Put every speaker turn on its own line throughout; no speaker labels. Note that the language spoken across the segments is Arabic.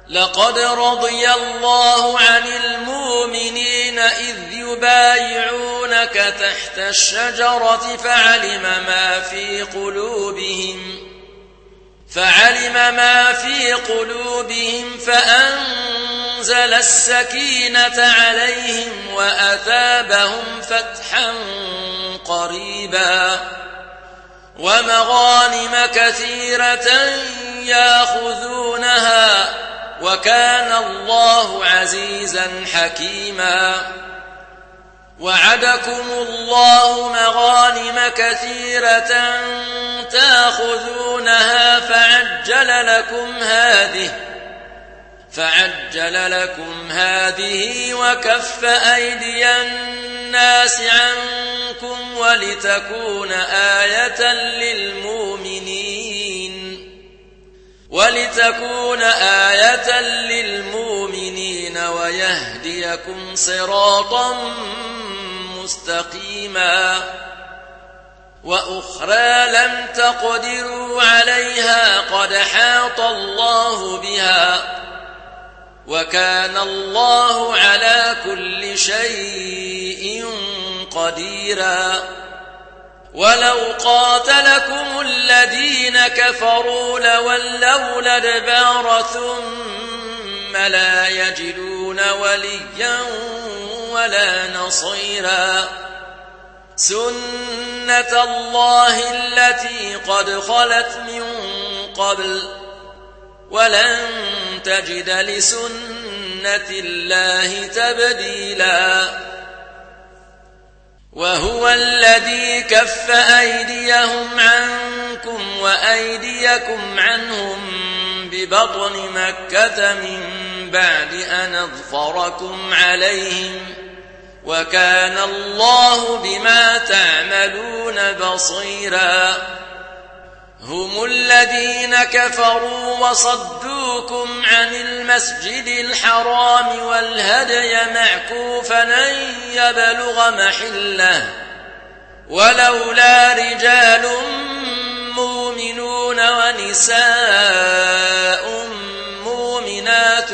لقد رضي الله عن المؤمنين إذ يبايعونك تحت الشجرة فعلم ما في قلوبهم فأنزل السكينة عليهم وأثابهم فتحا قريبا ومغانم كثيرة يأخذونها وكان الله عزيزا حكيما وعدكم الله مغانم كثيرة تأخذونها فعجل لكم هذه وكف أيدي الناس عنكم ولتكون آية للمؤمنين ويهديكم صراطا مستقيما وأخرى لم تقدروا عليها قد حاط الله بها وكان الله على كل شيء قديرا ولو قاتلكم الذين كفروا لولوا الأدبار ثم لا يجدون وليا ولا نصيرا سنة الله التي قد خلت من قبل ولن تجد لسنة الله تبديلا وهو الذي كف أيديهم عنكم وأيديكم عنهم ببطن مكة من بعد أن أظفركم عليهم وكان الله بما تعملون بصيرا هم الذين كفروا وصدوكم عن المسجد الحرام والهدي معكوفا أن يبلغ محله ولولا رجال مؤمنون ونساء مؤمنات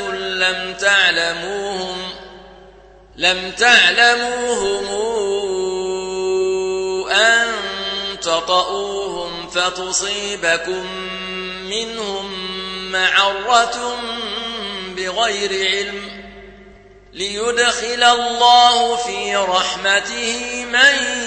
لم تعلموهم أن تطؤوهم فتصيبكم منهم معرة بغير علم ليدخل الله في رحمته من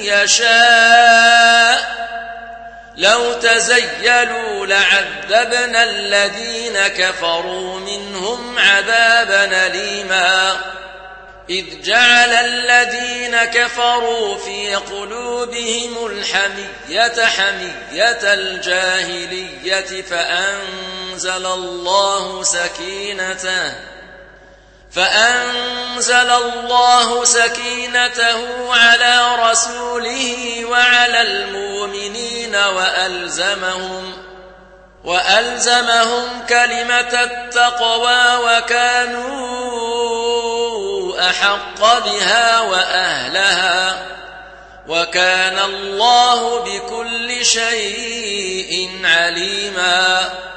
يشاء لو تزيلوا لعذبنا الذين كفروا منهم عذابا أليما إذ جعل الذين كفروا في قلوبهم الحمية حمية الجاهلية فأنزل الله سكينته على رسوله وعلى المؤمنين وألزمهم كلمة التقوى وكانوا أحق بها وأهلها وكان الله بكل شيء عليما